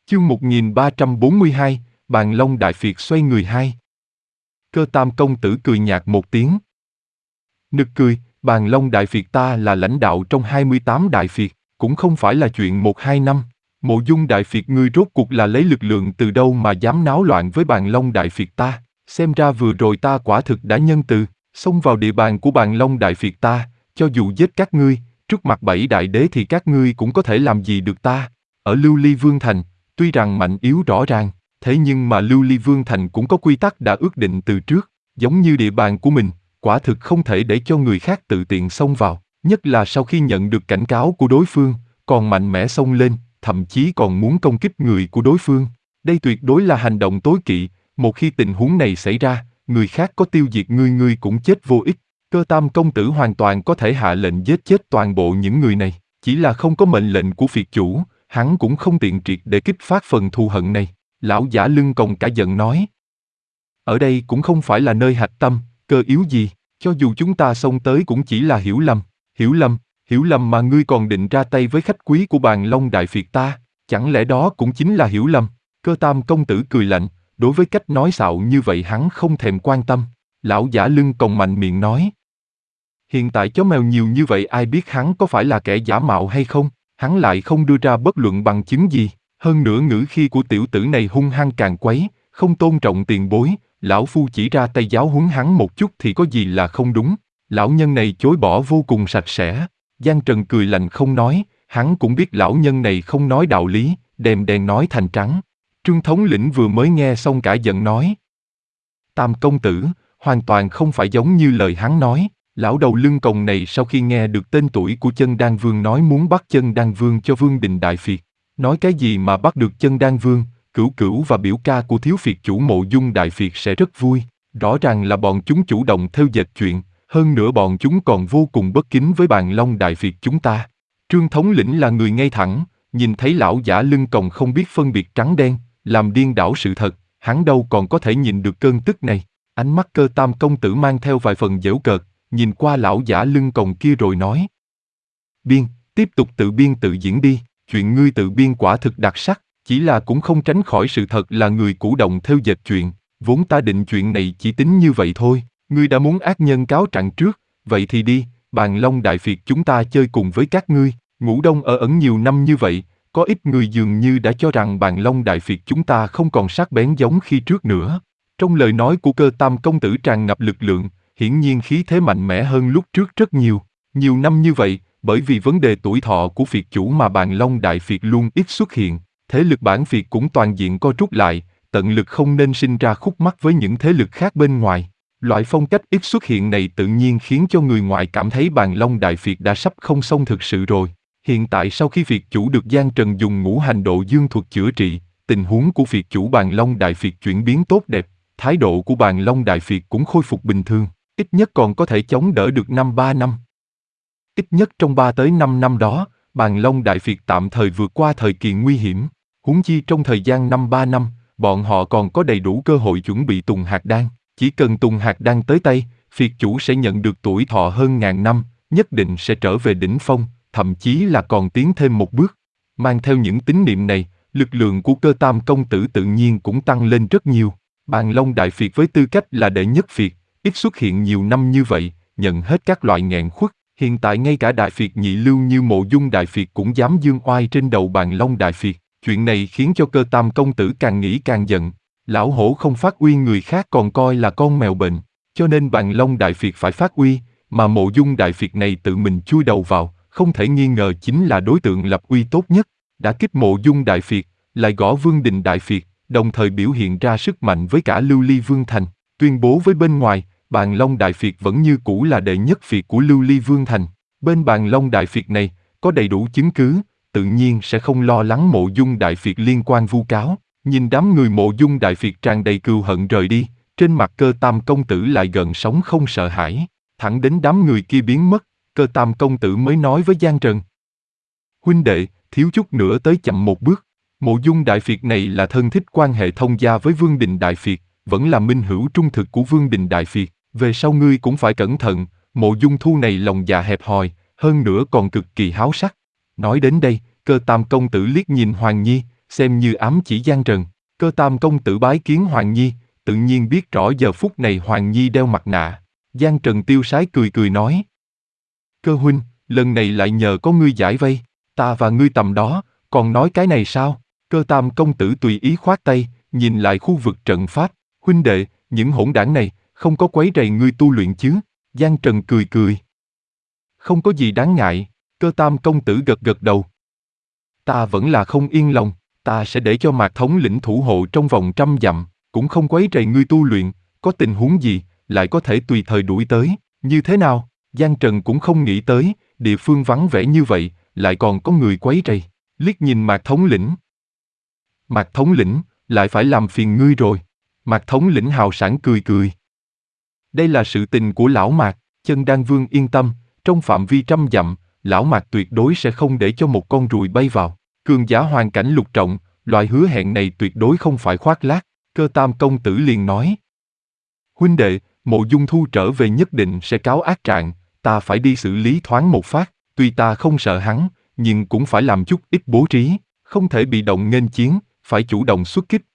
Chương 1342, Bàn Long Đại Phiệt xoay người hai. Cơ Tam công tử cười nhạt một tiếng. Nực cười, Bàn Long Đại Phiệt ta là lãnh đạo trong 28 Đại Phiệt, cũng không phải là chuyện 1-2 năm. Mộ Dung Đại Phiệt ngươi rốt cuộc là lấy lực lượng từ đâu mà dám náo loạn với Bàn Long Đại Phiệt ta? Xem ra vừa rồi ta quả thực đã nhân từ, xông vào địa bàn của Bàn Long Đại Phiệt ta, cho dù giết các ngươi, trước mặt 7 đại đế thì các ngươi cũng có thể làm gì được ta. Ở Lưu Ly Vương Thành, tuy rằng mạnh yếu rõ ràng, thế nhưng mà Lưu Ly Vương Thành cũng có quy tắc đã ước định từ trước, giống như địa bàn của mình, quả thực không thể để cho người khác tự tiện xông vào, nhất là sau khi nhận được cảnh cáo của đối phương, còn mạnh mẽ xông lên, thậm chí còn muốn công kích người của đối phương. Đây tuyệt đối là hành động tối kỵ, một khi tình huống này xảy ra, người khác có tiêu diệt ngươi cũng chết vô ích. Cơ Tam công tử hoàn toàn có thể hạ lệnh giết chết toàn bộ những người này, chỉ là không có mệnh lệnh của phiệt chủ, hắn cũng không tiện triệt để kích phát phần thù hận này. Lão giả lưng còng cả giận nói. Ở đây cũng không phải là nơi hạch tâm, cơ yếu gì, cho dù chúng ta xông tới cũng chỉ là hiểu lầm. Hiểu lầm mà ngươi còn định ra tay với khách quý của Bàn Long Đại Phiệt ta, chẳng lẽ đó cũng chính là hiểu lầm? Cơ Tam công tử cười lạnh, đối với cách nói xạo như vậy hắn không thèm quan tâm. Lão giả lưng còng mạnh miệng nói. Hiện tại chó mèo nhiều như vậy ai biết hắn có phải là kẻ giả mạo hay không, hắn lại không đưa ra bất luận bằng chứng gì. Hơn nữa ngữ khí của tiểu tử này hung hăng càng quấy, không tôn trọng tiền bối, lão phu chỉ ra tay giáo huấn hắn một chút thì có gì là không đúng. Lão nhân này chối bỏ vô cùng sạch sẽ. Giang Trần cười lạnh không nói, hắn cũng biết lão nhân này không nói đạo lý, đèn đèn nói thành trắng. Trương thống lĩnh vừa mới nghe xong cả giận nói. Tam công tử, hoàn toàn không phải giống như lời hắn nói. Lão đầu lưng còng này sau khi nghe được tên tuổi của Chân Đan Vương nói muốn bắt Chân Đan Vương cho Vương Đình Đại Phiệt. Nói cái gì mà bắt được Chân Đan Vương, Cửu Cửu và biểu ca của thiếu phiệt chủ Mộ Dung Đại Phiệt sẽ rất vui. Rõ ràng là bọn chúng chủ động theo dệt chuyện, hơn nữa bọn chúng còn vô cùng bất kính với Bàn Long Đại Phiệt chúng ta. Trương thống lĩnh là người ngay thẳng, nhìn thấy lão giả lưng còng không biết phân biệt trắng đen, làm điên đảo sự thật, hắn đâu còn có thể nhìn được cơn tức này. Ánh mắt Cơ Tam công tử mang theo vài phần giễu cợt, nhìn qua lão giả lưng còng kia rồi nói. Tiếp tục tự biên tự diễn đi, chuyện ngươi tự biên quả thực đặc sắc, chỉ là cũng không tránh khỏi sự thật là người chủ động theo dệt chuyện, vốn ta định chuyện này chỉ tính như vậy thôi, ngươi đã muốn ác nhân cáo trạng trước, vậy thì đi, Bàn Long Đại Phiệt chúng ta chơi cùng với các ngươi, ngủ đông ở ẩn nhiều năm như vậy, có ít người dường như đã cho rằng Bàn Long Đại Phiệt chúng ta không còn sắc bén giống khi trước nữa. Trong lời nói của Cơ Tam công tử tràn ngập lực lượng, hiển nhiên khí thế mạnh mẽ hơn lúc trước rất nhiều. Nhiều năm như vậy, bởi vì vấn đề tuổi thọ của phiệt chủ mà Bàn Long Đại Phiệt luôn ít xuất hiện, thế lực bản phiệt cũng toàn diện co rút lại, tận lực không nên sinh ra khúc mắc với những thế lực khác bên ngoài. Loại phong cách ít xuất hiện này tự nhiên khiến cho người ngoài cảm thấy Bàn Long Đại Phiệt đã sắp không xong thực sự rồi. Hiện tại sau khi phiệt chủ được Giang Trần dùng ngũ hành độ dương thuật chữa trị, tình huống của phiệt chủ Bàn Long Đại Phiệt chuyển biến tốt đẹp, thái độ của Bàn Long Đại Phiệt cũng khôi phục bình thường, ít nhất còn có thể chống đỡ được 3 năm. Ít nhất trong 3 tới 5 năm đó, Bàn Long Đại Phiệt tạm thời vượt qua thời kỳ nguy hiểm. Huống chi trong thời gian 3 năm, bọn họ còn có đầy đủ cơ hội chuẩn bị Tùng Hạt Đan. Chỉ cần Tùng Hạt Đan tới tay, phiệt chủ sẽ nhận được tuổi thọ hơn 1000 năm, nhất định sẽ trở về đỉnh phong, thậm chí là còn tiến thêm một bước. Mang theo những tín niệm này, lực lượng của Cơ Tam công tử tự nhiên cũng tăng lên rất nhiều. Bàn Long Đại Phiệt với tư cách là đệ nhất phiệt, ít xuất hiện nhiều năm như vậy, nhận hết các loại nghẹn khuất. Hiện tại ngay cả Đại Phiệt nhị lưu như Mộ Dung Đại Phiệt cũng dám dương oai trên đầu Bàn Long Đại Phiệt. Chuyện này khiến cho Cơ Tam công tử càng nghĩ càng giận. Lão hổ không phát uy người khác còn coi là con mèo bệnh, cho nên Bàn Long Đại Phiệt phải phát uy, mà Mộ Dung Đại Phiệt này tự mình chui đầu vào, không thể nghi ngờ chính là đối tượng lập uy tốt nhất. Đã kích Mộ Dung Đại Phiệt, lại gõ Vương Đình Đại Phiệt, đồng thời biểu hiện ra sức mạnh với cả Lưu Ly Vương Thành, tuyên bố với bên ngoài, Bàn Long Đại Phiệt vẫn như cũ là đệ nhất phiệt của Lưu Ly Vương Thành. Bên Bàn Long Đại Phiệt này, có đầy đủ chứng cứ, tự nhiên sẽ không lo lắng Mộ Dung Đại Phiệt liên quan vu cáo. Nhìn đám người Mộ Dung Đại Phiệt tràn đầy cừu hận rời đi, trên mặt Cơ Tam công tử lại gần sóng không sợ hãi. Thẳng đến đám người kia biến mất, Cơ Tam công tử mới nói với Giang Trần. Huynh đệ, thiếu chút nữa tới chậm một bước. Mộ Dung Đại Phiệt này là thân thích quan hệ thông gia với Vương Đình Đại Phiệt, vẫn là minh hữu trung thực của Vương Đình Đại Phiệt. Về sau ngươi cũng phải cẩn thận, Mộ Dung Thu này lòng dạ hẹp hòi, hơn nữa còn cực kỳ háo sắc. Nói đến đây, Cơ Tam công tử liếc nhìn Hoàng Nhi, xem như ám chỉ Giang Trần. Cơ Tam công tử bái kiến Hoàng Nhi, tự nhiên biết rõ giờ phút này Hoàng Nhi đeo mặt nạ. Giang Trần tiêu sái cười cười nói. Cơ huynh, lần này lại nhờ có ngươi giải vây, ta và ngươi tầm đó, còn nói cái này sao? Cơ Tam công tử tùy ý khoát tay, nhìn lại khu vực trận pháp. Huynh đệ, những hỗn đảng này, không có quấy rầy ngươi tu luyện chứ? Giang Trần cười cười. Không có gì đáng ngại, Cơ Tam công tử gật gật đầu. Ta vẫn là không yên lòng, ta sẽ để cho Mạc thống lĩnh thủ hộ trong vòng 100 dặm, cũng không quấy rầy ngươi tu luyện, có tình huống gì, lại có thể tùy thời đuổi tới, như thế nào? Giang Trần cũng không nghĩ tới, địa phương vắng vẻ như vậy, lại còn có người quấy rầy, liếc nhìn Mạc thống lĩnh. Mạc thống lĩnh, lại phải làm phiền ngươi rồi. Mạc thống lĩnh hào sảng cười cười. Đây là sự tình của lão Mạc, Chân Đan Vương yên tâm, trong phạm vi 100 dặm, lão Mạc tuyệt đối sẽ không để cho một con ruồi bay vào. Cường giả hoàn cảnh lục trọng, loại hứa hẹn này tuyệt đối không phải khoác lác. Cơ Tam công tử liền nói. Huynh đệ, Mộ Dung Thu trở về nhất định sẽ cáo ác trạng, ta phải đi xử lý thoáng một phát, tuy ta không sợ hắn, nhưng cũng phải làm chút ít bố trí, không thể bị động nghênh chiến, phải chủ động xuất kích,